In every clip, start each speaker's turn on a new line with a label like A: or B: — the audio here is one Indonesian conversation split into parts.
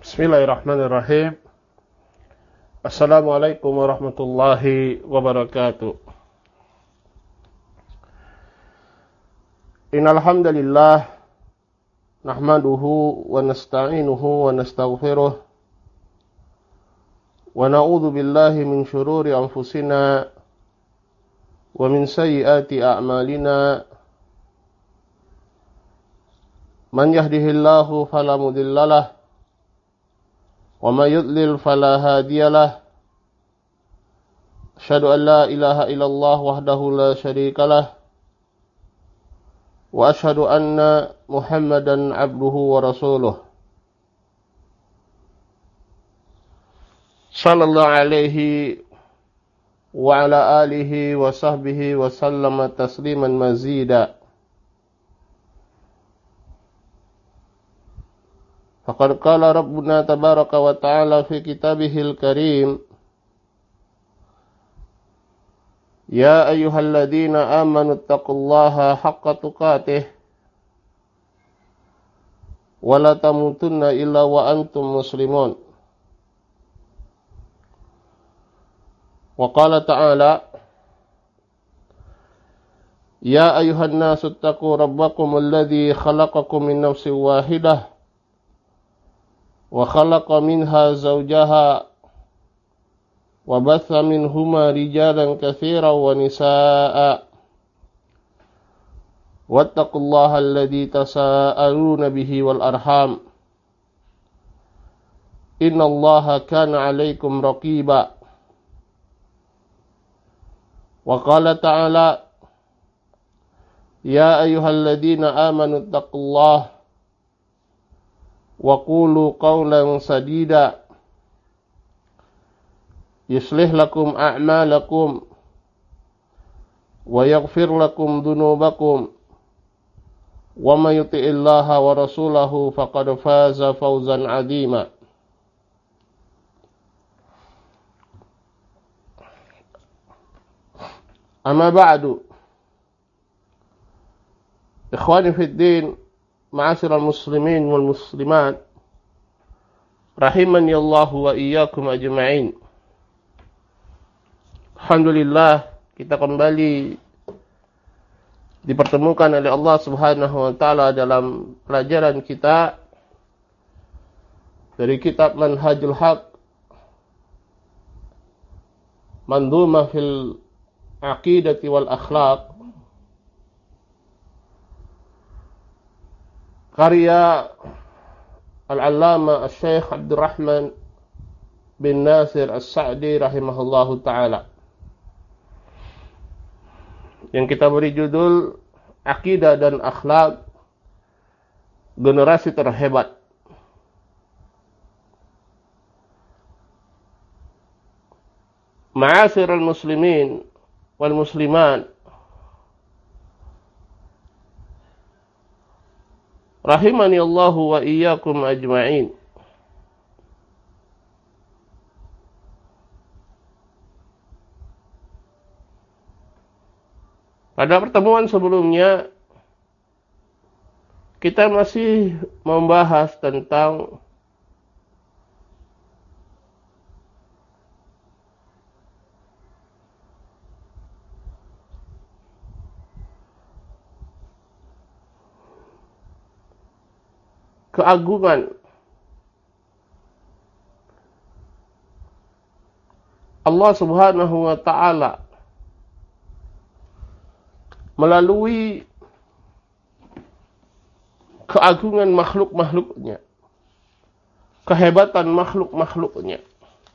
A: Bismillahirrahmanirrahim. Assalamualaikum warahmatullahi wabarakatuh. Innal hamdalillah nahmaduhu wa nasta'inuhu wa nastaghfiruh wa na'udzu billahi min shururi anfusina wa min sayyiati a'malina. Man yahdihillahu fala mudhillalah wa may yudlil fala hadiyalah. Asyhadu an la ilaha illallah wahdahu la syarikalah wa asyhadu anna Muhammadan abduhu wa rasuluh. Sallallahu alaihi wa ala alihi wa sahbihi wa sallama tasliman mazida. Faqad qala Rabbuna tabaraka wa ta'ala fi kitabihil karim, ya ayyuhalladzina amanu taqullaha haqqa tuqatih wa la tamutunna illa wa antum muslimun. Wa qala ta'ala, ya ayyuhan nasu taqu rabbakum alladzi khalaqakum min nafsin wahidah wa khalaqa minha zawjaha wa batha minhuma rijalan katsiran wa nisaa'a wattaqullaha alladzi tasaaluna bihi wal arham innallaha kana 'alaikum raqiba. Wa qala ta'ala, ya ayyuhalladzina amanu taqullaha wa qulu qawlan sadida yuslih lakum a'malakum wa yaghfir lakum dhunubakum wa may yuti'illaha wa rasulahu faqad faza fawzan 'azima. Amma ba'du, ikhwani fid din, ma'asyiral muslimin wal muslimat, rahimani Allah wa iyyakum ajma'in. Alhamdulillah, kita kembali dipertemukan oleh Allah Subhanahu wa taala dalam pelajaran kita dari kitab Manhajul Haq, Mandhumah fil Aqidati wal Akhlaq, karya Al-Allama Al-Syeikh Abdurrahman bin Nasir As-Sa'di rahimahullahu ta'ala, yang kita beri judul Akidah dan Akhlak Generasi Terhebat. Ma'asyiral muslimin wal muslimat, rahimani Allah wa iyyakum ajma'in. Pada pertemuan sebelumnya kita masih membahas tentang keagungan Allah Subhanahu wa ta'ala melalui keagungan makhluk-makhluknya, kehebatan makhluk-makhluknya,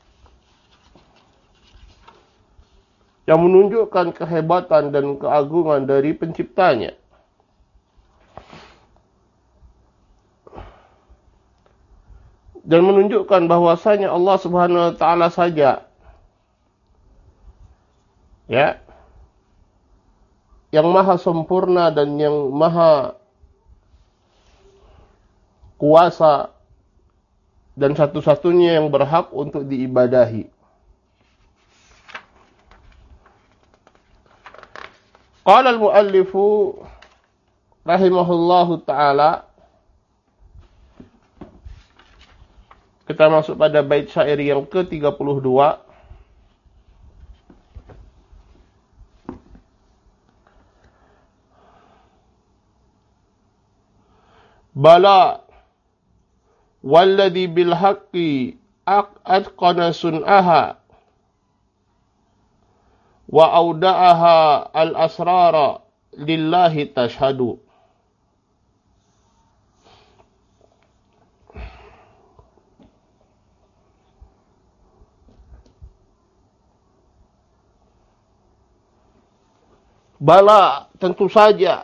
A: yang menunjukkan kehebatan dan keagungan dari penciptanya. Dan menunjukkan bahwasanya Allah Subhanahu wa ta'ala saja yang maha sempurna dan yang maha kuasa dan satu-satunya yang berhak untuk diibadahi. Qala al-muallifu rahimahullahu ta'ala, Kita masuk pada bait syair yang ke-32. Bala walladhi bil haqqi atqana sun'aha wa auda'aha al asrara lillahi tashhadu. Bala, tentu saja.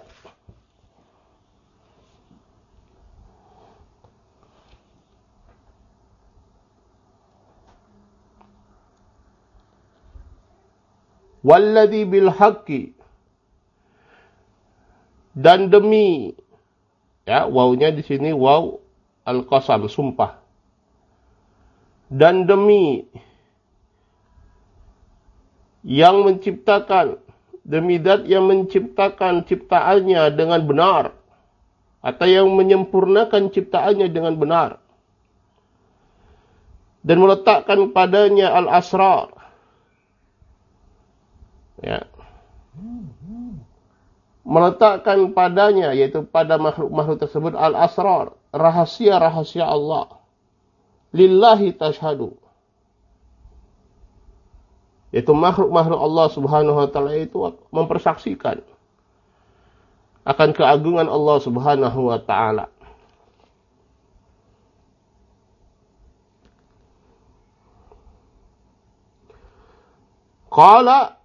A: Walladhi bil haqqi, dan demi, ya, wawnya di sini waw al-qasam, sumpah. Dan demi yang menciptakan, demi zat yang menciptakan ciptaannya dengan benar, atau yang menyempurnakan ciptaannya dengan benar, dan meletakkan padanya al-asrar, ya, meletakkan padanya, yaitu pada makhluk-makhluk tersebut, al-asrar, rahasia-rahasia Allah, lillahi tashhadu, yaitu makhluk-makhluk Allah subhanahu wa ta'ala itu mempersaksikan akan keagungan Allah subhanahu wa ta'ala. Qala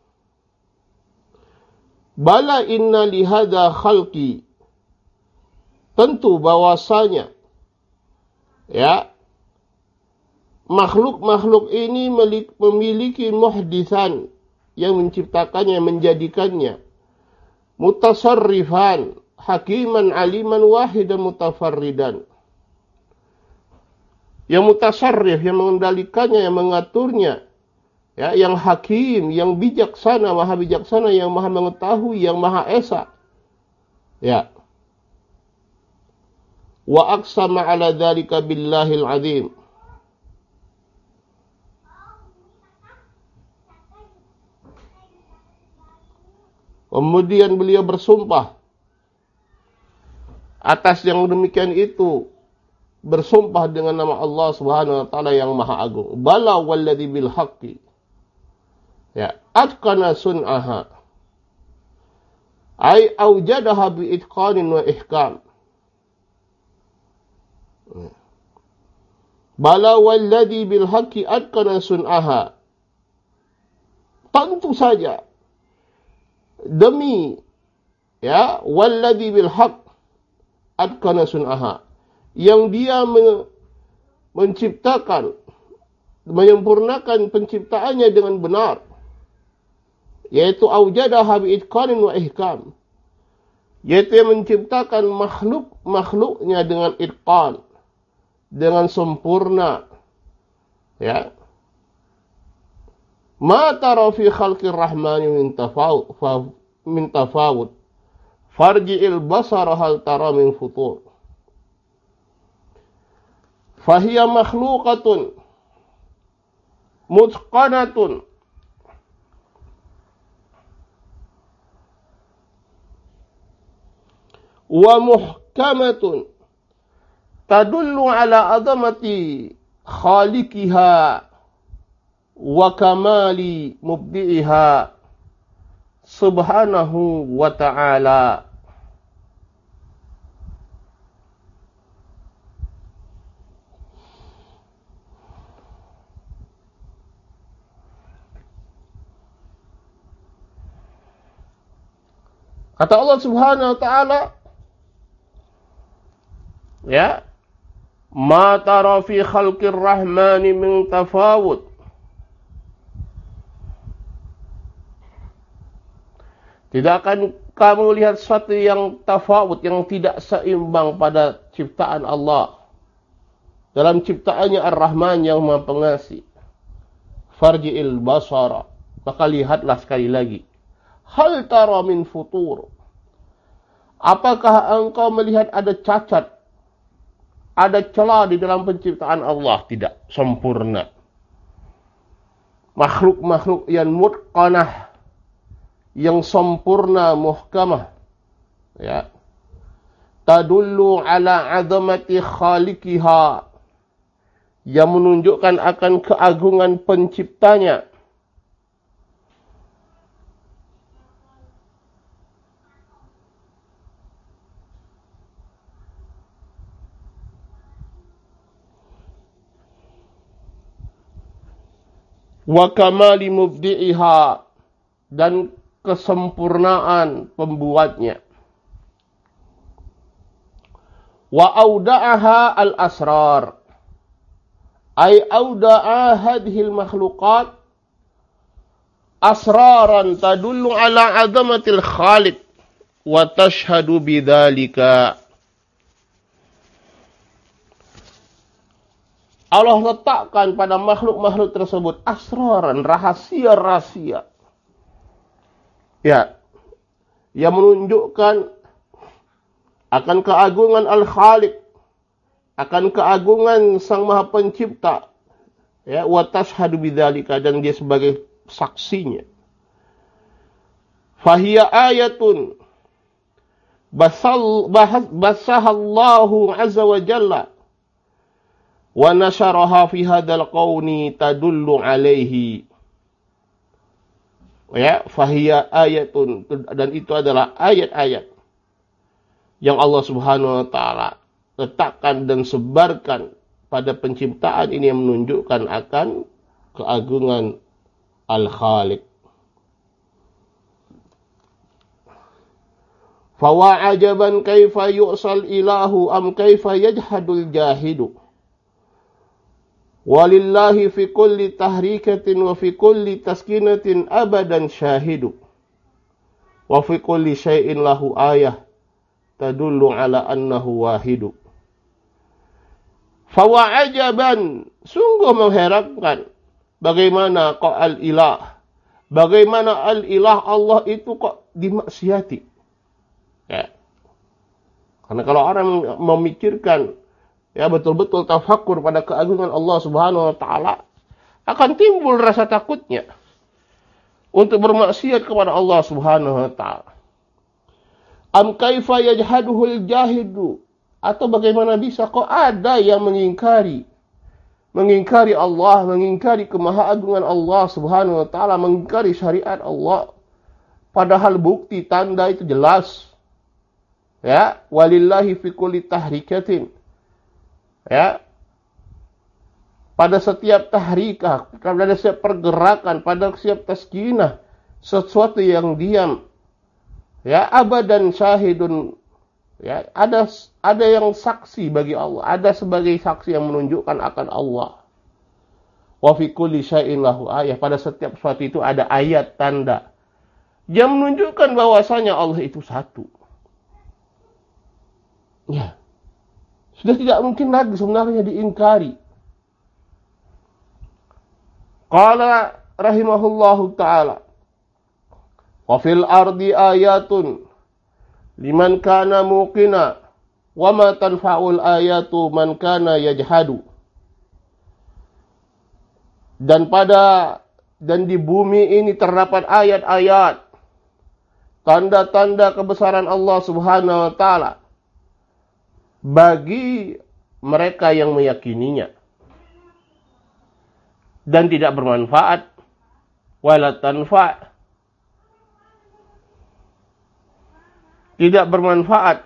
A: bala inna lihada khalqi, tentu bahwasanya, ya, makhluk-makhluk ini memiliki muhdisan, yang menciptakannya, menjadikannya, mutasarrifan, hakiman, aliman, wahidan, mutafarridan, yang mutasarrif, yang mengendalikannya, yang mengaturnya, ya, yang hakim, yang bijaksana, maha bijaksana, yang maha mengetahui, yang maha esa, ya. Wa aqsama ala dzalika billahil azim, kemudian beliau bersumpah atas yang demikian itu, bersumpah dengan nama Allah subhanahu wa ta'ala yang maha agung. Bala walladhi bil haqqi, ya, atqana sun'aha, ay aujadaha bi itqanin wa ihkam. Bala walladhi bil haqqi atqana sun'aha, tentu saja, demi, ya, walladhi bil haqq atqana sun'aha, yang dia menciptakan, menyempurnakan penciptaannya dengan benar, yaitu aujadaha bi itqanin wa ihkam, yaitu yang menciptakan makhluknya dengan itqan, dengan sempurna, ya. Ma tara fi khalqir rahmani min tafawut farji'il basara hal tara min futur. Fahiya makhluqatun mutqanatun wa muhkamatun tadullu ala azamati khaliqiha wa kamali mubdi'iha subhanahu wa ta'ala. Kata Allah subhanahu wa ta'ala, ya, ma tara fi khalqir rahmani min tafawut, tidak akan kamu lihat sesuatu yang tafawut, yang tidak seimbang pada ciptaan Allah, dalam ciptaannya Ar-Rahman yang Maha Pengasih. Farji'il basara, maka lihatlah sekali lagi. Hal tara min futur, apakah engkau melihat ada cacat ada celah di dalam penciptaan Allah, tidak sempurna. Makhluk-makhluk yang mutqanah, yang sempurna, muhkamah, ya. Tadullu ala azamati khaliqiha, yang menunjukkan akan keagungan penciptanya. Wa kamali mubdi'iha, dan kesempurnaan pembuatnya. Wa auda'aha al-asrar, ay auda'a hadhil makhluqat asraran tadullu ala azamatil khaliq wa tashhadu bidzalika. Allah letakkan pada makhluk-makhluk tersebut asraran, rahasia-rahasia, ya, yang menunjukkan akan keagungan Al-Khaliq, akan keagungan Sang Maha Pencipta, ya, wa tashhadu bidzalika, dan dia sebagai saksinya. Fahiya ayatun basahallahu azza wa jalla wa nasyaraha fi hadzal qauni tadullu alaihi. Ya, fahiya ayatun, dan itu adalah ayat-ayat yang Allah Subhanahu wa taala letakkan dan sebarkan pada penciptaan ini, yang menunjukkan akan keagungan Al-Khaliq. Fawa ajaban kaifa yu'sal ilahu am kaifa yajhadul jahidu. Walillahi fi kulli tahrikatin wa fi kulli taskinatin abadan syahidu. Wa fi kulli syai'in lahu ayah tadullu ala annahu wahidu. Fawa ajaban, sungguh mengherankan, bagaimana kok al-ilah, bagaimana al-ilah Allah itu kok dimaksiati. Ya. Karena kalau orang memikirkan, ya, betul-betul tafakkur pada keagungan Allah Subhanahu wa taala, akan timbul rasa takutnya untuk bermaksiat kepada Allah Subhanahu wa taala. Am kaifa yajhaduhul jahidu, atau bagaimana bisa kok ada yang mengingkari Allah, mengingkari kemahaagungan Allah Subhanahu wa taala, mengingkari syariat Allah, padahal bukti tanda itu jelas. Ya, walillahi fi kulli tahrikatin, ya, pada setiap tahrikah, pada setiap pergerakan, pada setiap taskinah, sesuatu yang diam, ya, abadan syahidun, ya, ada yang saksi bagi Allah, ada sebagai saksi yang menunjukkan akan Allah. Wa fi kulli syai'in lahu ayah, pada setiap sesuatu itu ada ayat tanda yang menunjukkan bahwasanya Allah itu satu. Ya, sudah tidak mungkin lagi sebenarnya diingkari. Qala rahimahullahu ta'ala, wa fil ardi ayatun liman kana muqina wa ma tanfa'ul ayatu man kana yajhadu. Dan di bumi ini terdapat ayat-ayat, tanda-tanda kebesaran Allah Subhanahu wa taala bagi mereka yang meyakininya, dan tidak bermanfaat, wala tanfa', tidak bermanfaat.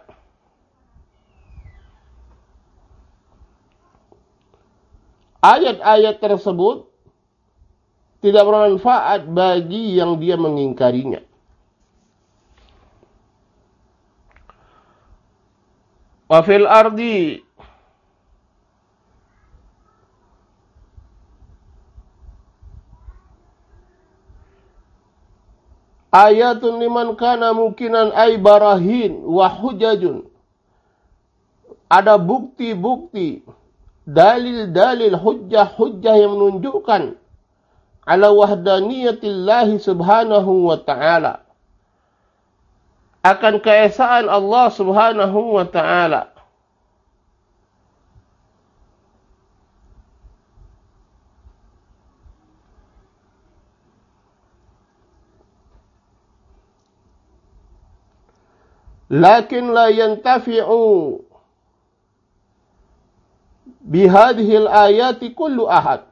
A: Ayat-ayat tersebut tidak bermanfaat bagi yang dia mengingkarinya. Wa fil ardi ayatun liman kana mukinan ay barahin wa hujajun. Ada bukti-bukti, dalil-dalil, hujjah-hujjah yang menunjukkan ala wahdaniyatillahi subhanahu wa ta'ala, akan keesaan Allah Subhanahu wa ta'ala. lakin la yantafi'u bihadhil ayati kullu ahad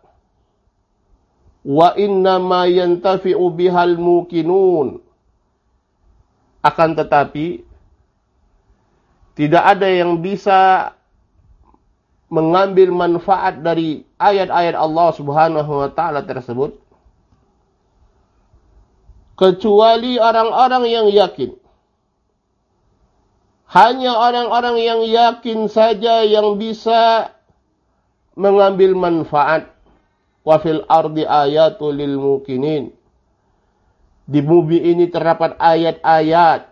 A: wa innama yantafi'u bihal muqinun. Akan tetapi tidak ada yang bisa mengambil manfaat dari ayat-ayat Allah Subhanahu wa taala tersebut kecuali orang-orang yang yakin. Hanya orang-orang yang yakin saja yang bisa mengambil manfaat. Wa fil ardi ayatul lil muqinin. Di bumi ini terdapat ayat-ayat,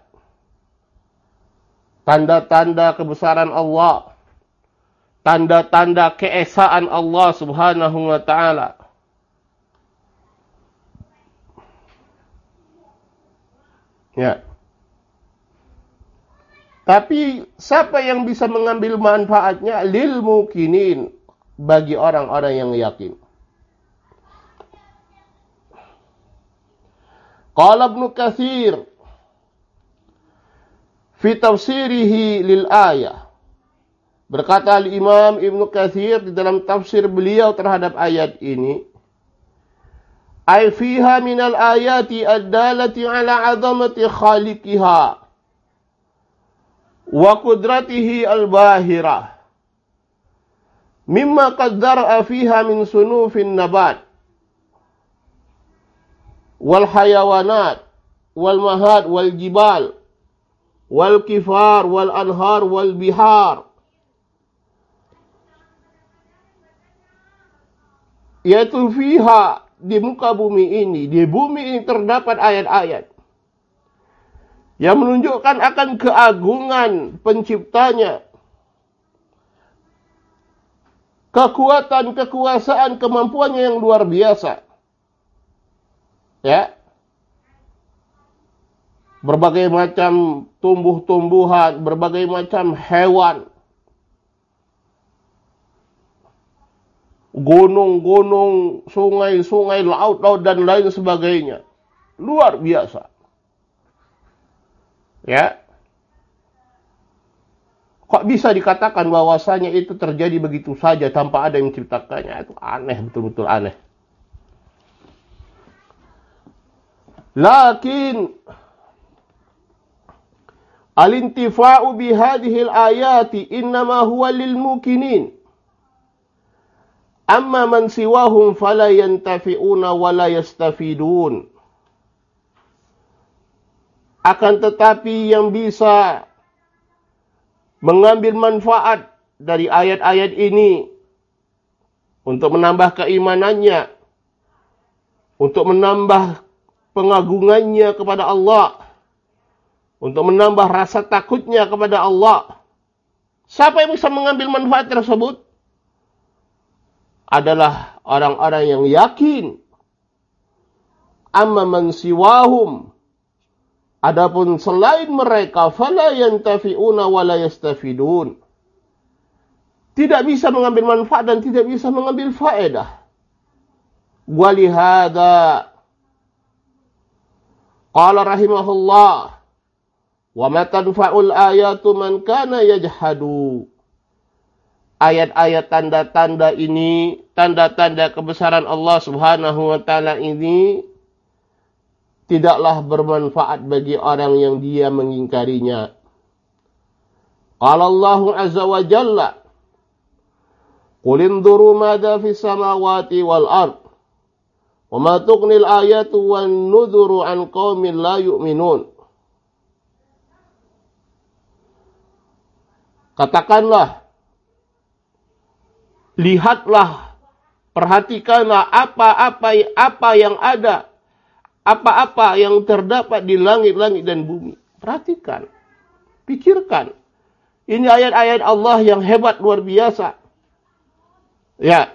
A: tanda-tanda kebesaran Allah, tanda-tanda keesaan Allah Subhanahu wa taala. Ya. Tapi siapa yang bisa mengambil manfaatnya? Lil muqinin, bagi orang-orang yang yakin. Qala Ibnu Katsir fi tafsirihi lil ayah. Berkata Imam Ibnu Katsir di dalam tafsir beliau terhadap ayat ini, ay fiha minal ayati ad-dalati ala 'azamati khaliqiha wa qudratihi al-bahirah mimma qaddara fiha min sunufin nabat wal hayawanat wal mahad wal jibal wal kifar wal anhar wal bihar, yaitu fiha, di muka bumi ini, di bumi ini terdapat ayat-ayat yang menunjukkan akan keagungan penciptanya, kekuatan, kekuasaan, kemampuannya yang luar biasa. Ya. Berbagai macam tumbuh-tumbuhan, berbagai macam hewan, gunung-gunung, sungai-sungai, laut-laut dan lain sebagainya. Luar biasa. Ya. Kok bisa dikatakan bahwasanya itu terjadi begitu saja tanpa ada yang menciptakannya? Itu aneh, betul-betul aneh. Lakin al-intifa'u bihadhil ayati innama huwa lil muqinin. Amma man siwahum fala yantafi'una wa la yastafidun. Akan tetapi yang bisa mengambil manfaat dari ayat-ayat ini untuk menambah keimanannya, untuk menambah pengagungannya kepada Allah, untuk menambah rasa takutnya kepada Allah. Siapa yang bisa mengambil manfaat tersebut? Adalah orang-orang yang yakin. Amma man siwahum, adapun selain mereka, fala yantafi'una wa la yastafidun, tidak bisa mengambil manfaat dan tidak bisa mengambil faedah. Walihada qala rahimahullah, wa ma tanfa'ul ayatu man kana yajhadu. Ayat-ayat tanda-tanda ini, tanda-tanda kebesaran Allah Subhanahu wa taala ini tidaklah bermanfaat bagi orang yang dia mengingkarinya. Qala Allah azza wa jalla, qul induru madza fis samawati wal ard wa ma tughnil ayatu wan nudhuru an qaumin la yu'minun. Katakanlah, lihatlah, perhatikanlah apa yang ada, apa-apa yang terdapat di langit-langit dan bumi. Perhatikan, pikirkan. Ini ayat-ayat Allah yang hebat, luar biasa. Ya.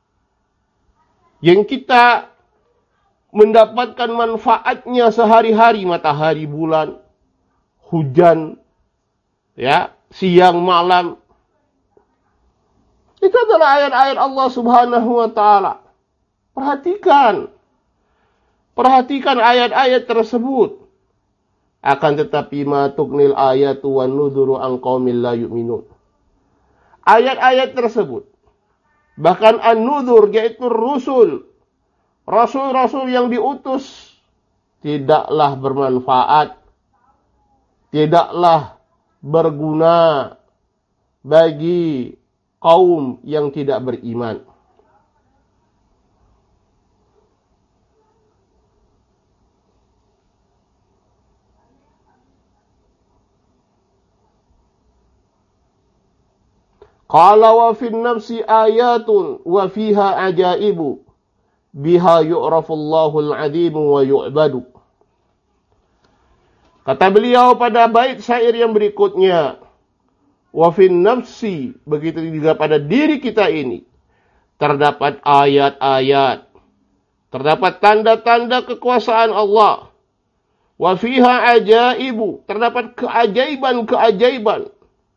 A: Yang kita mendapatkan manfaatnya sehari-hari, matahari, bulan, hujan, ya, siang, malam. Itu adalah ayat-ayat Allah Subhanahu wa taala. Perhatikan. Perhatikan ayat-ayat tersebut. Akan tetapi ma tuqnil ayatu wan nudhuru an qaumil la yu'minun. Ayat-ayat tersebut, bahkan an-nudhur yaitu rasul-rasul yang diutus, tidaklah bermanfaat, tidaklah berguna bagi kaum yang tidak beriman. Qala wa fin nafsi ayatun wa fiha ajaibu biha yu'rafullahu al-'azimu wa yu'badu. Kata beliau pada bait syair yang berikutnya, wa fin nafsi, begitu juga pada diri kita ini terdapat ayat-ayat, terdapat tanda-tanda kekuasaan Allah. Wa fiha ajaibu, terdapat keajaiban-keajaiban.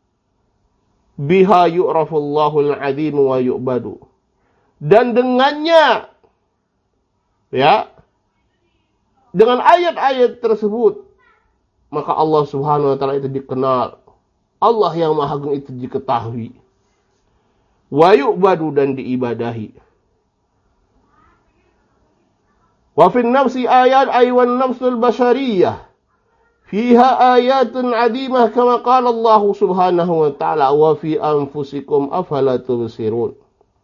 A: Biha yu'rafullahu al-'azimu wa yu'badu. Dan dengannya, ya, dengan ayat-ayat tersebut, maka Allah Subhanahu wa taala itu dikenal. Allah yang Maha Agung itu diketahui. Wa yu'badu, dan diibadahi. Wa fin nafsi ayat aywan nafsul bashariyah. Fiha ayatun 'azimah kama qala Allah Subhanahu wa taala wa fi anfusikum afala tubsirun.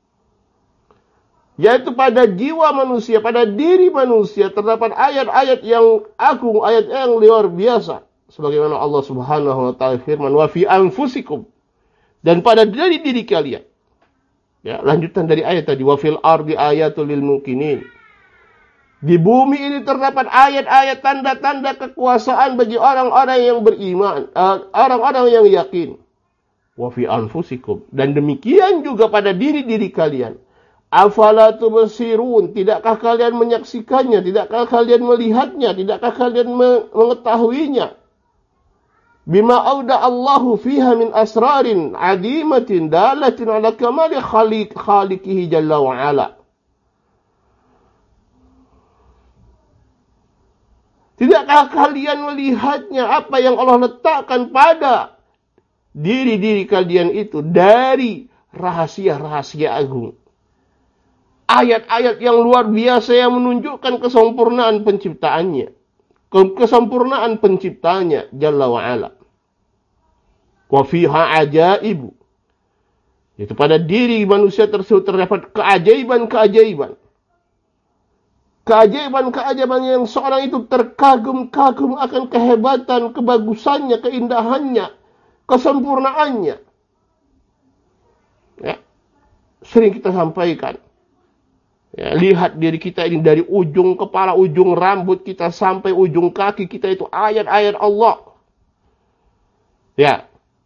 A: Yaitu pada jiwa manusia, pada diri manusia terdapat ayat-ayat yang agung, ayat yang luar biasa. Sebagaimana Allah Subhanahu wa taala firman, wa fi anfusikum, dan pada diri kalian. Ya, lanjutan dari ayat tadi, wa fil ardi ayatul lil muqinin. Di bumi ini terdapat ayat-ayat tanda-tanda kekuasaan bagi orang-orang yang beriman, orang-orang yang yakin. Wa fi anfusikum, dan demikian juga pada diri-diri kalian. Afala tubsirun, tidakkah kalian menyaksikannya, tidakkah kalian melihatnya, tidakkah kalian mengetahuinya? Bima auda Allahu fiha min asrarin adimatin dalatin ala kamali khaliqihi jalla wa ala. Tidakkah kalian melihatnya apa yang Allah letakkan pada diri-diri kalian itu dari rahasia-rahasia agung. Ayat-ayat yang luar biasa yang menunjukkan kesempurnaan penciptaannya. Kesempurnaan penciptanya Jalla wa'ala. Wa fiha ajaibu. Itu pada diri manusia tersebut terdapat keajaiban-keajaiban. Keajaiban-keajaiban yang seorang itu terkagum-kagum akan kehebatan, kebagusannya, keindahannya, kesempurnaannya. Ya. Sering kita sampaikan. Ya, lihat diri kita ini dari ujung kepala, ujung rambut kita sampai ujung kaki kita itu ayat-ayat Allah. Ya.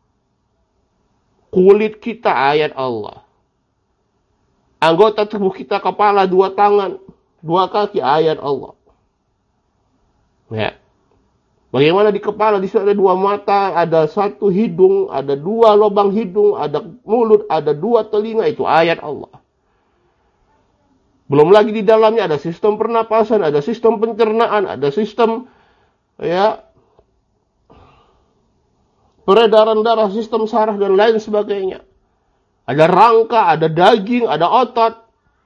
A: Kulit kita ayat Allah. Anggota tubuh kita, kepala, 2 tangan, 2 kaki, ayat Allah. Ya. Bagaimana di kepala? Di situ ada 2 mata, ada 1 hidung, ada 2 lubang hidung, ada mulut, ada 2 telinga, itu ayat Allah. Belum lagi di dalamnya ada sistem pernapasan, ada sistem pencernaan, ada sistem peredaran darah, sistem saraf dan lain sebagainya. Ada rangka, ada daging, ada otot.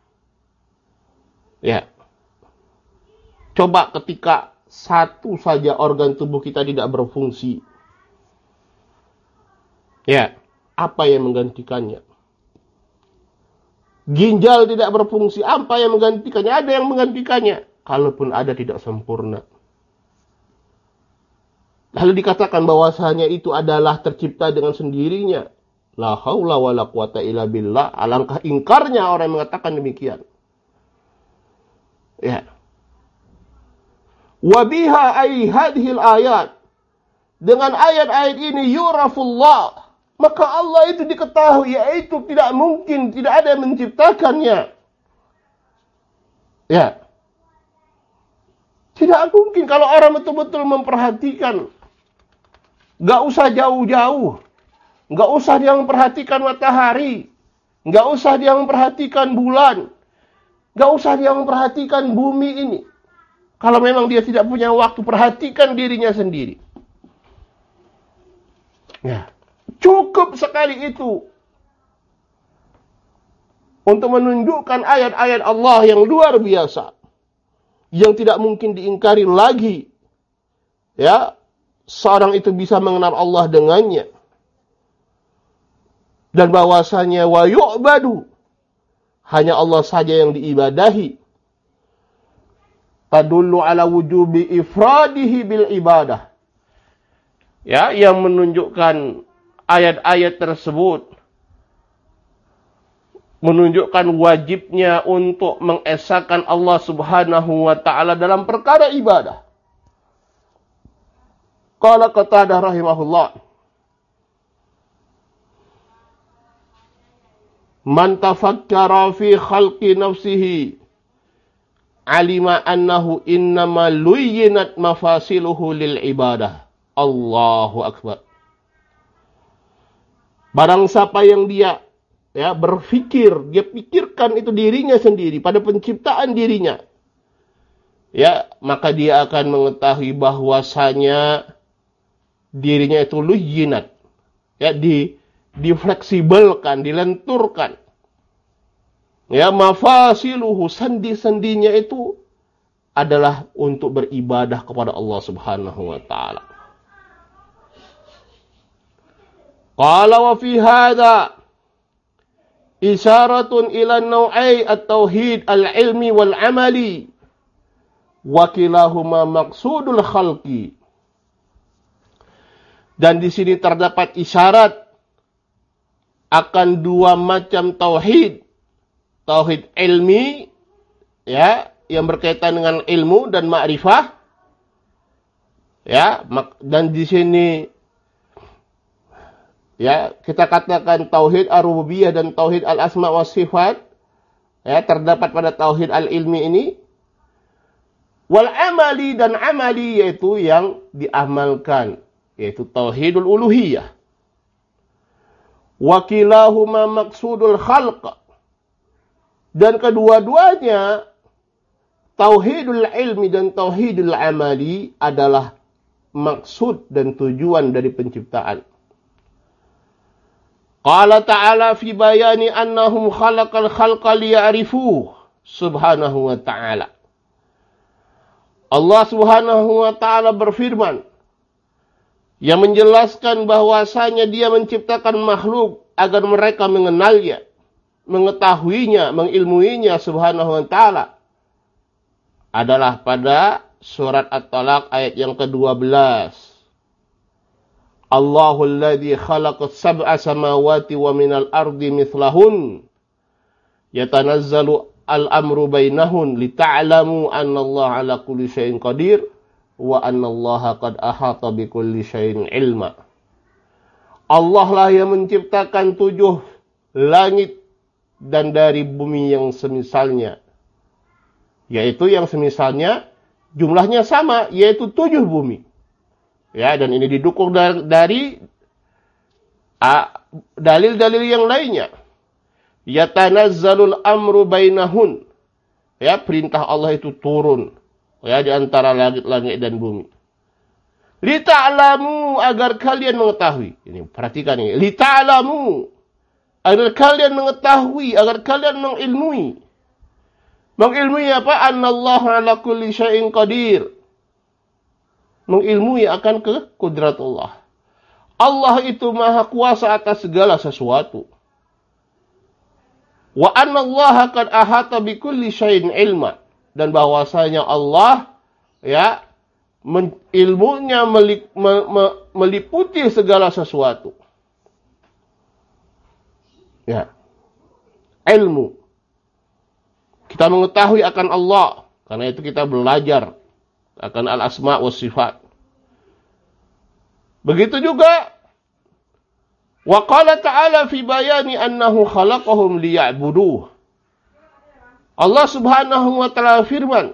A: Ya. Coba ketika satu saja organ tubuh kita tidak berfungsi. Ya, apa yang menggantikannya? Ginjal tidak berfungsi, apa yang menggantikannya? Ada yang menggantikannya. Kalaupun ada, tidak sempurna. Lalu dikatakan bahwasanya itu adalah tercipta dengan sendirinya. La haula wala quwata illa billah. Alangkah ingkarnya orang yang mengatakan demikian. Ya. Wa biha ay hadhil ayat. Dengan ayat-ayat ini yurafullah. Maka Allah itu diketahui, yaitu tidak mungkin, tidak ada yang menciptakannya. Ya. Tidak mungkin kalau orang betul-betul memperhatikan. Gak usah jauh-jauh. Gak usah dia memperhatikan matahari. Gak usah dia memperhatikan bulan. Gak usah dia memperhatikan bumi ini. Kalau memang dia tidak punya waktu, perhatikan dirinya sendiri. Ya, cukup sekali itu untuk menunjukkan ayat-ayat Allah yang luar biasa, yang tidak mungkin diingkari lagi. Ya, seorang itu bisa mengenal Allah dengannya. Dan bahwasanya wa yu'badu, hanya Allah saja yang diibadahi. Tadullu ala wujubi ifradihi bil ibadah. Ya, yang menunjukkan ayat-ayat tersebut menunjukkan wajibnya untuk mengesahkan Allah Subhanahu wa taala dalam perkara ibadah. Qala Qatadah rahimahullah, man tafakkara fi khalqi nafsihi alima annahu innama luyyinat mafasiluhu lil ibadah. Allahu akbar. Barang siapa yang dia berpikir, dia pikirkan itu dirinya sendiri pada penciptaan dirinya, ya, maka dia akan mengetahui bahwasanya dirinya itu luyyinat, ya, difleksibelkan, dilenturkan. Ya, mafasiluhu, sendi-sendinya itu adalah untuk beribadah kepada Allah Subhanahu wa taala. Qala wa fi hadza isyaratun ila naw'ai at-tauhid al-ilmi wal amali wa kilahuma maqsudul khalqi. Dan di sini terdapat isyarat akan dua macam tauhid. Tauhid ilmi, ya, yang berkaitan dengan ilmu dan ma'rifah, ya, dan di sini, ya, kita katakan tauhid ar-rububiyah dan tauhid al-asma wa sifat, ya, terdapat pada tauhid al-ilmi ini. Wal amali, dan amali yaitu yang diamalkan, yaitu tauhidul uluhiyah. Wa kilahuma maqsudul khalq. Dan kedua-duanya, tauhidul ilmi dan tauhidul amali adalah maksud dan tujuan dari penciptaan. Qala ta'ala fi bayani annahum khalaqal khalqa liya'rifuh subhanahu wa ta'ala. Allah Subhanahu wa ta'ala berfirman yang menjelaskan bahwasanya dia menciptakan makhluk agar mereka mengenalnya, mengetahuinya, mengilmuinya Subhanahu wa ta'ala, adalah pada surat At-Talaq ayat yang ke-12. Allahul ladzi khalaqas sab'a samawati wa minal ardi mithlahun yatanazzalu al-amru bainahun lita'lamu annallaha ala kulli syai'in qadir wa annallaha qad ahata bi kulli syai'in ilma. Allah lah yang menciptakan 7 langit dan dari bumi yang semisalnya, yaitu yang semisalnya jumlahnya sama, yaitu 7 bumi. Ya, dan ini didukung dari dalil-dalil yang lainnya. Yatanazzalul amru bainahun. Ya, perintah Allah itu turun, ya, di antara langit dan bumi. Lita'lamu, agar kalian mengetahui. Ini perhatikan ini. Lita'lamu, agar kalian mengetahui, agar kalian mengilmui. Mengilmui apa? Annallaha ala kulli syai'in qadir. Mengilmui akan kekudratullah. Allah itu maha kuasa atas segala sesuatu. Wa annallaha qad ahata bi kulli syai'in ilma. Dan bahwasanya Allah, ya, ilmunya meliputi segala sesuatu. Ya. Ilmu. Kita mengetahui akan Allah. Karena itu kita belajar akan al-asma wa sifat. Begitu juga wa qala ta'ala fi bayani annahu khalaqahum liya'buduh. Allah Subhanahu wa ta'ala firman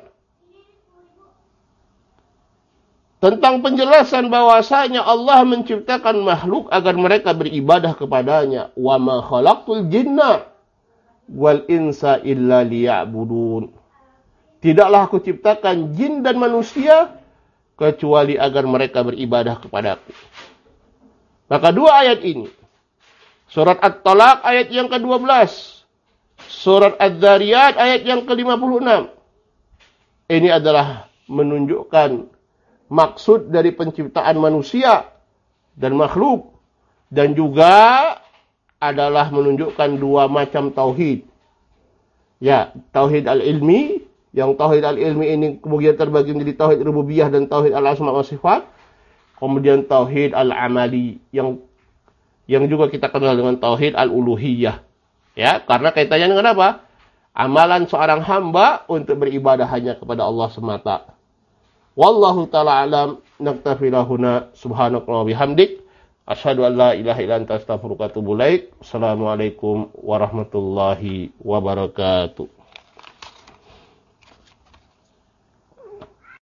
A: tentang penjelasan bahwasanya Allah menciptakan makhluk agar mereka beribadah kepadanya. Wa ma khalaqtul jinna wal insa illa liya'budun. Tidaklah aku ciptakan jin dan manusia kecuali agar mereka beribadah kepadaku. Maka dua ayat ini, surat At-Talaq ayat yang ke-12, surat Az-Zariyat ayat yang ke-56, ini adalah menunjukkan maksud dari penciptaan manusia dan makhluk, dan juga adalah menunjukkan dua macam tauhid. Ya, tauhid al-ilmi, yang tauhid al-ilmi ini kemudian terbagi menjadi tauhid rububiyah dan tauhid al-asma wa sifat. Kemudian tauhid al-amali yang juga kita kenal dengan tauhid al-uluhiyah. Ya, karena kaitannya dengan apa? Amalan seorang hamba untuk beribadah hanya kepada Allah semata. Wallahu ta'ala alam, naktafi lahuna, subhanakallah bihamdik, asyhadu an la ilaha illa anta astaghfiruka wa atubu ilaik. Assalamualaikum warahmatullahi wabarakatuh.